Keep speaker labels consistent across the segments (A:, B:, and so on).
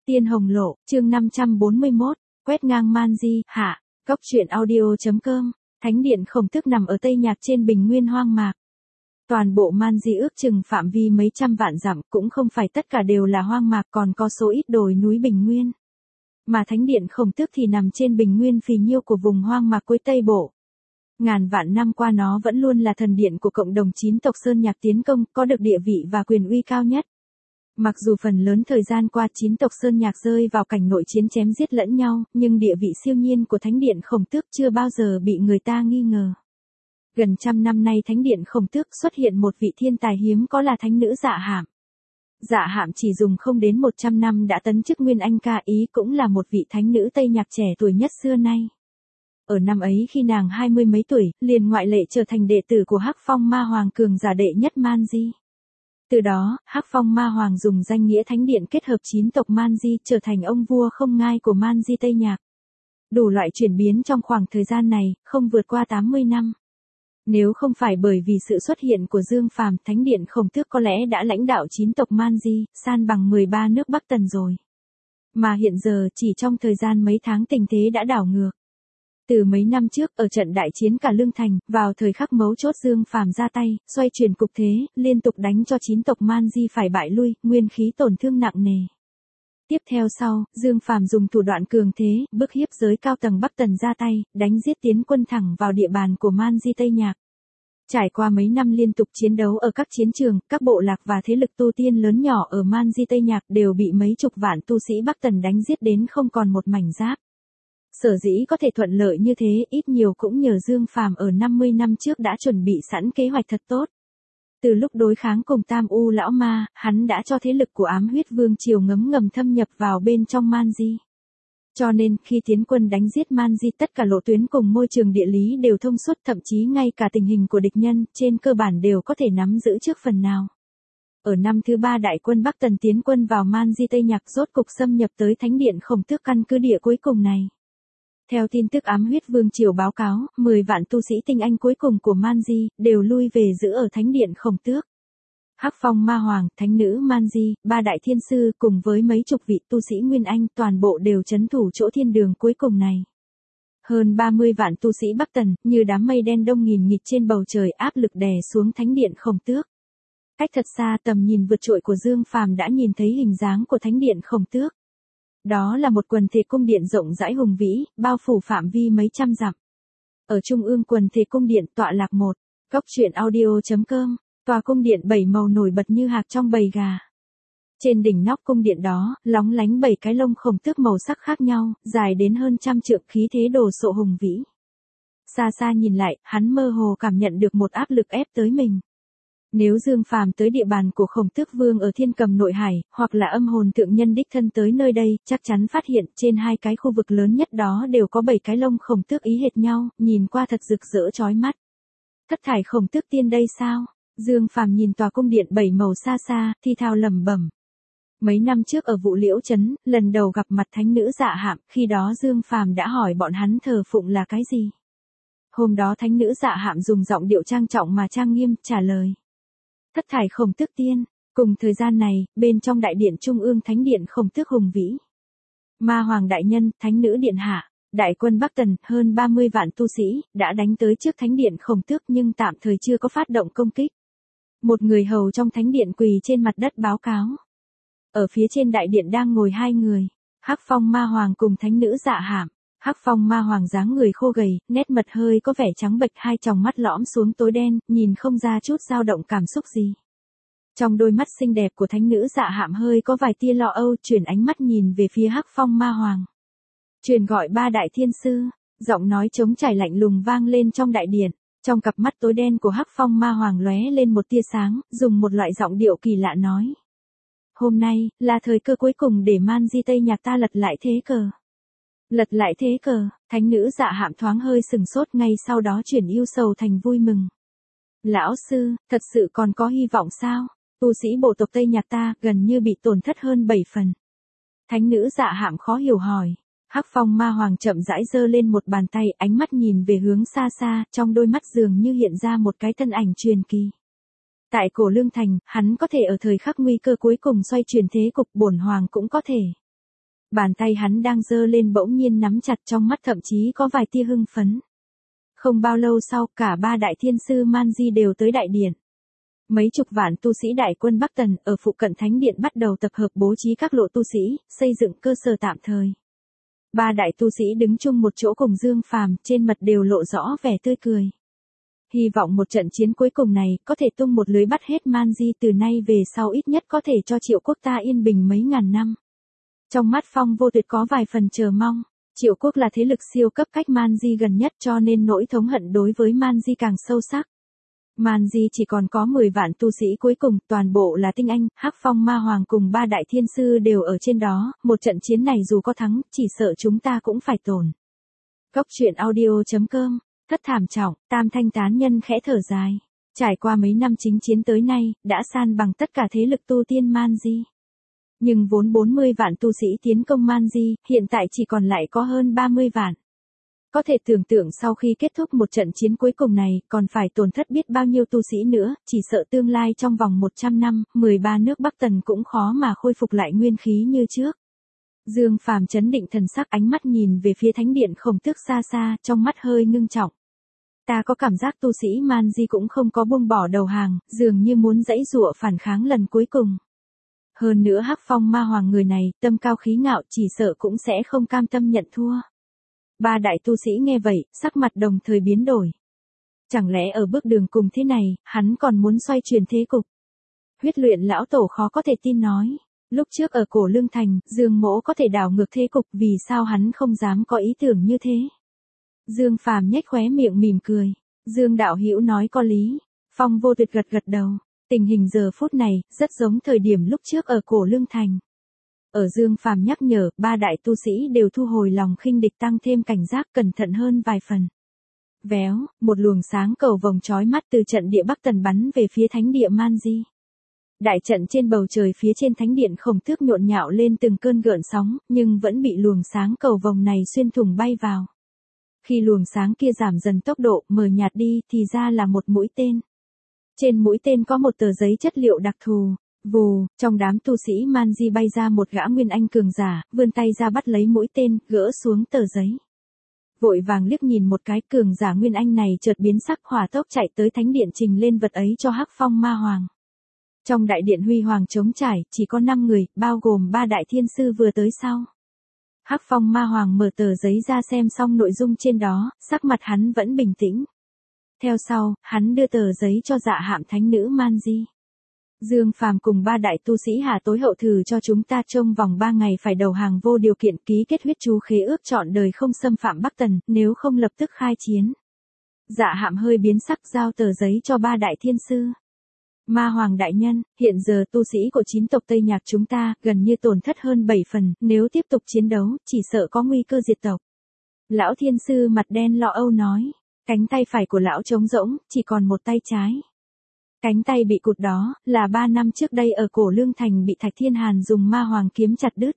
A: Tiên Hồng Lộ, chương 541, quét ngang man di, hạ, góc truyện audio.com, thánh điện Khổng Tước nằm ở Tây Nhạc trên bình nguyên hoang mạc. Toàn bộ man di ước chừng phạm vi mấy trăm vạn dặm, cũng không phải tất cả đều là hoang mạc, còn có số ít đồi núi bình nguyên. Mà thánh điện Khổng Tước thì nằm trên bình nguyên phì nhiêu của vùng hoang mạc cuối Tây Bộ. Ngàn vạn năm qua nó vẫn luôn là thần điện của cộng đồng 9 tộc Sơn Nhạc tiến công, có được địa vị và quyền uy cao nhất. Mặc dù phần lớn thời gian qua 9 tộc Sơn Nhạc rơi vào cảnh nội chiến chém giết lẫn nhau, nhưng địa vị siêu nhiên của thánh điện Khổng Tước chưa bao giờ bị người ta nghi ngờ. Gần trăm năm nay thánh điện Khổng Tước xuất hiện một vị thiên tài hiếm có là thánh nữ Dạ Hạm. Dạ Hạm chỉ dùng không đến 100 năm đã tấn chức Nguyên Anh Ca, ý cũng là một vị thánh nữ Tây Nhạc trẻ tuổi nhất xưa nay. Ở năm ấy khi nàng 20 mấy tuổi, liền ngoại lệ trở thành đệ tử của Hắc Phong Ma Hoàng cường giả đệ nhất Man Di. Từ đó, Hắc Phong Ma Hoàng dùng danh nghĩa thánh điện kết hợp 9 tộc Man Di trở thành ông vua không ngai của Man Di Tây Nhạc. Đủ loại chuyển biến trong khoảng thời gian này, không vượt qua 80 năm. Nếu không phải bởi vì sự xuất hiện của Dương Phàm, thánh điện Khổng Tước có lẽ đã lãnh đạo 9 tộc Man Di, san bằng 13 nước Bắc Tần rồi. Mà hiện giờ chỉ trong thời gian mấy tháng tình thế đã đảo ngược. Từ mấy năm trước ở trận đại chiến cả Lương Thành, vào thời khắc mấu chốt Dương Phàm ra tay, xoay chuyển cục thế, liên tục đánh cho 9 tộc Man Di phải bại lui, nguyên khí tổn thương nặng nề. Tiếp theo sau, Dương Phàm dùng thủ đoạn cường thế, bức hiếp giới cao tầng Bắc Tần ra tay, đánh giết tiến quân thẳng vào địa bàn của Man Di Tây Nhạc. Trải qua mấy năm liên tục chiến đấu ở các chiến trường, các bộ lạc và thế lực tu tiên lớn nhỏ ở Man Di Tây Nhạc đều bị mấy chục vạn tu sĩ Bắc Tần đánh giết đến không còn một mảnh giáp. Sở dĩ có thể thuận lợi như thế, ít nhiều cũng nhờ Dương Phàm ở 50 năm trước đã chuẩn bị sẵn kế hoạch thật tốt. Từ lúc đối kháng cùng Tam U Lão Ma, hắn đã cho thế lực của Ám Huyết Vương Triều ngấm ngầm thâm nhập vào bên trong Man Di. Cho nên, khi tiến quân đánh giết Man Di, tất cả lộ tuyến cùng môi trường địa lý đều thông suốt, thậm chí ngay cả tình hình của địch nhân, trên cơ bản đều có thể nắm giữ trước phần nào. Ở năm thứ 3 đại quân Bắc Tần tiến quân vào Man Di Tây Nhạc rốt cục xâm nhập tới thánh điện Khổng Tước căn cứ địa cuối cùng này. Theo tin tức Ám Huyết Vương Triều báo cáo, 10 vạn tu sĩ tinh anh cuối cùng của Man Di, đều lui về giữ ở thánh điện Khổng Tước. Hắc Phong Ma Hoàng, thánh nữ Man Di, 3 đại thiên sư cùng với mấy chục vị tu sĩ Nguyên Anh toàn bộ đều trấn thủ chỗ thiên đường cuối cùng này. Hơn 30 vạn tu sĩ Bắc Tần, như đám mây đen đông nghìn nghịt trên bầu trời áp lực đè xuống thánh điện Khổng Tước. Cách thật xa tầm nhìn vượt trội của Dương Phàm đã nhìn thấy hình dáng của thánh điện Khổng Tước. Đó là một quần thể cung điện rộng rãi hùng vĩ, bao phủ phạm vi mấy trăm dặm. Ở trung ương quần thể cung điện tọa lạc một, góc truyện audio.com, tòa cung điện 7 màu nổi bật như hạc trong bầy gà. Trên đỉnh nóc cung điện đó, lóng lánh 7 cái lông Khổng Tước màu sắc khác nhau, dài đến hơn trăm trượng, khí thế đồ sộ hùng vĩ. Xa xa nhìn lại, hắn mơ hồ cảm nhận được một áp lực ép tới mình. Nếu Dương Phàm tới địa bàn của Khổng Tước Vương ở Thiên Cầm Nội Hải, hoặc là âm hồn thượng nhân đích thân tới nơi đây, chắc chắn phát hiện trên hai cái khu vực lớn nhất đó đều có 7 cái lông Khổng Tước ý hệt nhau, nhìn qua thật rực rỡ chói mắt. Thất thải Khổng Tước tiên đây sao? Dương Phàm nhìn tòa cung điện 7 màu xa xa, thi thào lẩm bẩm. Mấy năm trước ở Vũ Liễu Trấn, lần đầu gặp mặt thánh nữ Dạ Hạm, khi đó Dương Phàm đã hỏi bọn hắn thờ phụng là cái gì. Hôm đó thánh nữ Dạ Hạm dùng giọng điệu trang trọng mà trang nghiêm trả lời. Thất thải Khổng Tước tiên. Cùng thời gian này, bên trong đại điện trung ương thánh điện Khổng Tước hùng vĩ. Ma Hoàng đại nhân, thánh nữ điện hạ, đại quân Bắc Tần, hơn 30 vạn tu sĩ, đã đánh tới trước thánh điện Khổng Tước nhưng tạm thời chưa có phát động công kích. Một người hầu trong thánh điện quỳ trên mặt đất báo cáo. Ở phía trên đại điện đang ngồi hai người, Hắc Phong Ma Hoàng cùng thánh nữ Dạ Hạm. Hắc Phong Ma Hoàng dáng người khô gầy, nét mặt hơi có vẻ trắng bệch, hai tròng mắt lõm xuống tối đen, nhìn không ra chút dao động cảm xúc gì. Trong đôi mắt xinh đẹp của thánh nữ Dạ Hạm hơi có vài tia lo âu, chuyển ánh mắt nhìn về phía Hắc Phong Ma Hoàng. Truyền gọi 3 đại thiên sư, giọng nói trống trải lạnh lùng vang lên trong đại điện. Trong cặp mắt tối đen của Hắc Phong Ma Hoàng lóe lên một tia sáng, dùng một loại giọng điệu kỳ lạ nói. Hôm nay, là thời cơ cuối cùng để Man Di Tây Nhạc ta lật lại thế cờ. Lật lại thế cờ, thánh nữ Dạ Hạm thoáng hơi sừng sốt, ngay sau đó chuyển ưu sầu thành vui mừng. Lão sư, thật sự còn có hy vọng sao? Tu sĩ bộ tộc Tây Nhạc ta gần như bị tổn thất hơn 7 phần. Thánh nữ Dạ Hạm khó hiểu hỏi. Hắc Phong Ma Hoàng chậm rãi giơ lên một bàn tay, ánh mắt nhìn về hướng xa xa, trong đôi mắt dường như hiện ra một cái thân ảnh truyền kỳ. Tại cổ Lương Thành, hắn có thể ở thời khắc nguy cơ cuối cùng xoay chuyển thế cục, bổn hoàng cũng có thể. Bàn tay hắn đang giơ lên bỗng nhiên nắm chặt, trong mắt thậm chí có vài tia hưng phấn. Không bao lâu sau, cả ba đại thiên sư Man-di đều tới đại điện. Mấy chục vạn tu sĩ đại quân Bắc Tần ở phụ cận thánh điện bắt đầu tập hợp bố trí các lộ tu sĩ, xây dựng cơ sở tạm thời. Ba đại tu sĩ đứng chung một chỗ cùng Dương Phàm, trên mặt đều lộ rõ vẻ tươi cười. Hy vọng một trận chiến cuối cùng này có thể tung một lưới bắt hết Man-di, từ nay về sau ít nhất có thể cho Triệu quốc ta yên bình mấy ngàn năm. Trong mắt Phong Vô Tuyệt có vài phần chờ mong. Triệu quốc là thế lực siêu cấp cách Man-di gần nhất, cho nên nỗi thống hận đối với Man-di càng sâu sắc. Man-di chỉ còn có 10 vạn tu sĩ cuối cùng, toàn bộ là tinh anh, Hắc Phong Ma Hoàng cùng ba đại thiên sư đều ở trên đó, một trận chiến này dù có thắng, chỉ sợ chúng ta cũng phải tổn. Cốc truyện audio.com, thất thảm trọng, Tam Thanh tán nhân khẽ thở dài. Trải qua mấy năm chính chiến tới nay, đã san bằng tất cả thế lực tu tiên Man-di. Nhưng vốn 40 vạn tu sĩ tiến công Man-di, hiện tại chỉ còn lại có hơn 30 vạn. Có thể tưởng tượng sau khi kết thúc một trận chiến cuối cùng này, còn phải tổn thất biết bao nhiêu tu sĩ nữa, chỉ sợ tương lai trong vòng 100 năm, 13 nước Bắc Tần cũng khó mà khôi phục lại nguyên khí như trước. Dương Phàm chấn định thần sắc, ánh mắt nhìn về phía thánh điện Khổng Tước xa xa, trong mắt hơi ngưng trọng. Ta có cảm giác tu sĩ Man-di cũng không có buông bỏ đầu hàng, dường như muốn giãy giụa phản kháng lần cuối cùng. Hơn nữa Hắc Phong Ma Hoàng người này, tâm cao khí ngạo, chỉ sợ cũng sẽ không cam tâm nhận thua. Ba đại tu sĩ nghe vậy, sắc mặt đồng thời biến đổi. Chẳng lẽ ở bước đường cùng thế này, hắn còn muốn xoay chuyển thế cục? Huyết Luyện lão tổ khó có thể tin nói. Lúc trước ở Cổ Lương Thành, Dương Mỗ có thể đảo ngược thế cục, vì sao hắn không dám có ý tưởng như thế? Dương Phàm nhếch khóe miệng mỉm cười. Dương đạo hữu nói có lý. Phong Vô Tuyệt gật đầu. Tình hình giờ phút này, rất giống thời điểm lúc trước ở Cổ Lương Thành. Ở Dương Phàm nhắc nhở, ba đại tu sĩ đều thu hồi lòng khinh địch, tăng thêm cảnh giác, cẩn thận hơn vài phần. Véo, một luồng sáng cầu vồng chói mắt từ trận địa Bắc Tần bắn về phía thánh địa Man-di. Đại trận trên bầu trời phía trên thánh điện Khổng Tước nhộn nhạo lên từng cơn gợn sóng, nhưng vẫn bị luồng sáng cầu vồng này xuyên thủng bay vào. Khi luồng sáng kia giảm dần tốc độ, mờ nhạt đi, thì ra là một mũi tên. Trên mũi tên có một tờ giấy chất liệu đặc thù. Vù, trong đám tu sĩ Man-di bay ra một gã nguyên anh cường giả, vươn tay ra bắt lấy mũi tên, gỡ xuống tờ giấy. Vội vàng liếc nhìn một cái, cường giả nguyên anh này chợt biến sắc, hỏa tốc chạy tới thánh điện trình lên vật ấy cho Hắc Phong Ma Hoàng. Trong đại điện huy hoàng trống trải, chỉ có 5 người, bao gồm 3 đại thiên sư vừa tới sau. Hắc Phong Ma Hoàng mở tờ giấy ra xem xong nội dung trên đó, sắc mặt hắn vẫn bình tĩnh. Theo sau, hắn đưa tờ giấy cho Dạ Hạm thánh nữ Man-di. Dương Phàm cùng 3 đại tu sĩ hạ tối hậu thử cho chúng ta trong vòng 3 ngày phải đầu hàng vô điều kiện, ký kết huyết chú khế ước trọn đời không xâm phạm Bắc Tần, nếu không lập tức khai chiến. Dạ Hạm hơi biến sắc, giao tờ giấy cho 3 đại thiên sư. Ma Hoàng đại nhân, hiện giờ tu sĩ của 9 tộc Tây Nhạc chúng ta gần như tổn thất hơn 7 phần, nếu tiếp tục chiến đấu, chỉ sợ có nguy cơ diệt tộc. Lão thiên sư mặt đen lo âu nói, cánh tay phải của lão trống rỗng, chỉ còn một tay trái. Cánh tay bị cụt đó, là 3 năm trước đây ở Cổ Lương Thành bị Thạch Thiên Hàn dùng ma hoàng kiếm chặt đứt.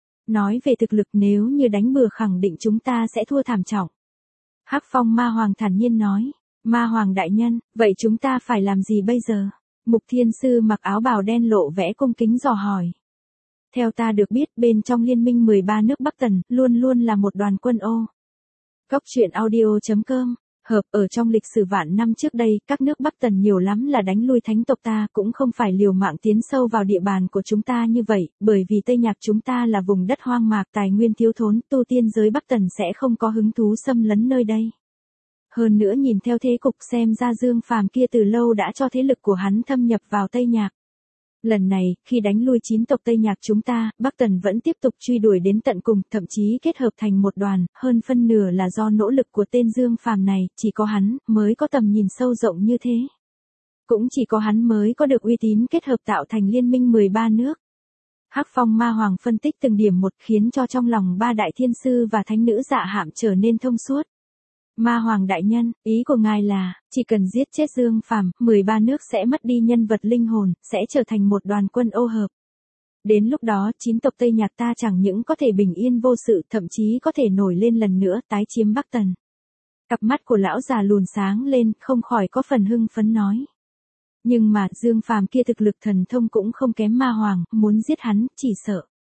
A: Nói về thực lực, nếu như đánh bừa khẳng định chúng ta sẽ thua thảm trọng. Hắc Phong Ma Hoàng thản nhiên nói, Ma Hoàng đại nhân, vậy chúng ta phải làm gì bây giờ? Mục Thiên Sư mặc áo bào đen lộ vẻ cung kính dò hỏi. Theo ta được biết, bên trong liên minh 13 nước Bắc Tần, luôn luôn là một đoàn quân ô. Cốc truyện audio.com, hợp ở trong lịch sử vạn năm trước đây, các nước Bắc Tần nhiều lắm là đánh lui thánh tộc ta, cũng không phải liều mạng tiến sâu vào địa bàn của chúng ta như vậy, bởi vì Tây Nhạc chúng ta là vùng đất hoang mạc, tài nguyên thiếu thốn, tu tiên giới Bắc Tần sẽ không có hứng thú xâm lấn nơi đây. Hơn nữa nhìn theo thế cục xem ra Dương Phàm kia từ lâu đã cho thế lực của hắn thâm nhập vào Tây Nhạc. Lần này, khi đánh lui 9 tộc Tây Nhạc chúng ta, Bắc Tần vẫn tiếp tục truy đuổi đến tận cùng, thậm chí kết hợp thành một đoàn, hơn phân nửa là do nỗ lực của tên Dương Phàm này, chỉ có hắn mới có tầm nhìn sâu rộng như thế. Cũng chỉ có hắn mới có được uy tín kết hợp tạo thành liên minh 13 nước. Hắc Phong Ma Hoàng phân tích từng điểm một, khiến cho trong lòng 3 đại thiên sư và thánh nữ Dạ Hạm trở nên thông suốt. Ma Hoàng đại nhân, ý của ngài là, chỉ cần giết chết Dương Phàm, 13 nước sẽ mất đi nhân vật linh hồn, sẽ trở thành một đoàn quân ô hợp. Đến lúc đó, 9 tộc Tây Nhạc ta chẳng những có thể bình yên vô sự, thậm chí có thể nổi lên lần nữa, tái chiếm Bắc Tần. Cặp mắt của lão già lùn sáng lên, không khỏi có phần hưng phấn nói. Nhưng mà, Dương Phàm kia thực lực thần thông cũng không kém Ma Hoàng, muốn giết hắn, chỉ sợ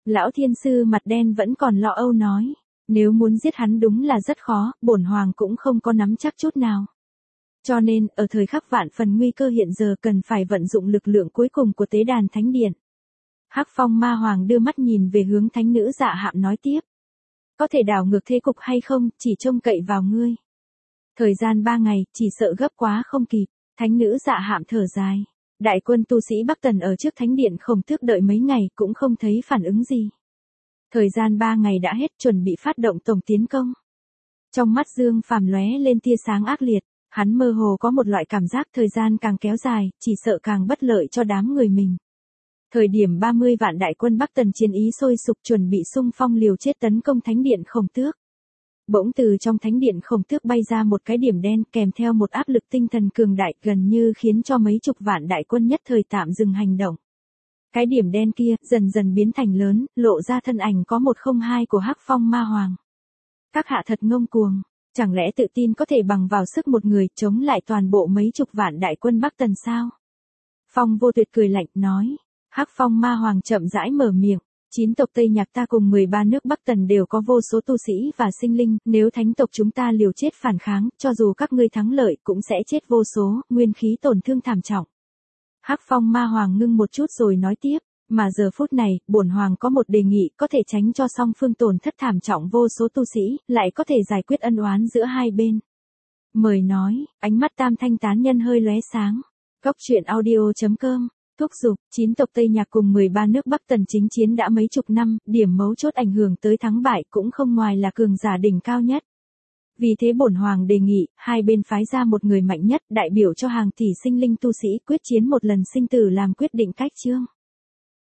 A: Lão thiên sư mặt đen vẫn còn lo âu nói. Nếu muốn giết hắn đúng là rất khó, bổn hoàng cũng không có nắm chắc chút nào. Cho nên, ở thời khắc vạn phần nguy cơ hiện giờ cần phải vận dụng lực lượng cuối cùng của tế đàn thánh điện. Hắc Phong Ma Hoàng đưa mắt nhìn về hướng thánh nữ Dạ Hạm nói tiếp. Có thể đảo ngược thế cục hay không, chỉ trông cậy vào ngươi. Thời gian 3 ngày, chỉ sợ gấp quá không kịp. Thánh nữ Dạ Hạm thở dài. Đại quân tu sĩ Bắc Tần ở trước thánh điện Khổng Tước đợi mấy ngày cũng không thấy phản ứng gì. Thời gian 3 ngày đã hết, chuẩn bị phát động tổng tiến công. Trong mắt Dương Phàm lóe lên tia sáng ác liệt, hắn mơ hồ có một loại cảm giác thời gian càng kéo dài, chỉ sợ càng bất lợi cho đám người mình. Thời điểm 30 vạn đại quân Bắc Tần chiến ý sôi sục chuẩn bị xung phong liều chết tấn công thánh điện Khổng Tước. Bỗng từ trong thánh điện Khổng Tước bay ra một cái điểm đen kèm theo một áp lực tinh thần cường đại gần như khiến cho mấy chục vạn đại quân nhất thời tạm dừng hành động. Cái điểm đen kia dần dần biến thành lớn, lộ ra thân ảnh có 102 của Hắc Phong Ma Hoàng. Các hạ thật ngông cuồng, chẳng lẽ tự tin có thể bằng vào sức một người chống lại toàn bộ mấy chục vạn đại quân Bắc Tần sao? Phong Vô Tuyệt cười lạnh nói. Hắc Phong Ma Hoàng chậm rãi mở miệng. 9 tộc Tây Nhạc ta cùng 13 nước Bắc Tần đều có vô số tu sĩ và sinh linh, nếu thánh tộc chúng ta liều chết phản kháng, cho dù các ngươi thắng lợi cũng sẽ chết vô số, nguyên khí tổn thương thảm trọng. Hắc Phong Ma Hoàng ngưng một chút rồi nói tiếp, mà giờ phút này, bổn hoàng có một đề nghị có thể tránh cho song phương tổn thất thảm trọng vô số tu sĩ, lại có thể giải quyết ân oán giữa hai bên. Mời nói, ánh mắt Tam Thanh tán nhân hơi lóe sáng. Cốc truyện audio.com Thúc giục, 9 tộc Tây Nhạc cùng 13 nước Bắc Tần chính chiến đã mấy chục năm, điểm mấu chốt ảnh hưởng tới thắng bại cũng không ngoài là cường giả đỉnh cao nhất. Vì thế bổn hoàng đề nghị, hai bên phái ra một người mạnh nhất, đại biểu cho hàng tỷ sinh linh tu sĩ quyết chiến một lần sinh tử làm quyết định cách chương.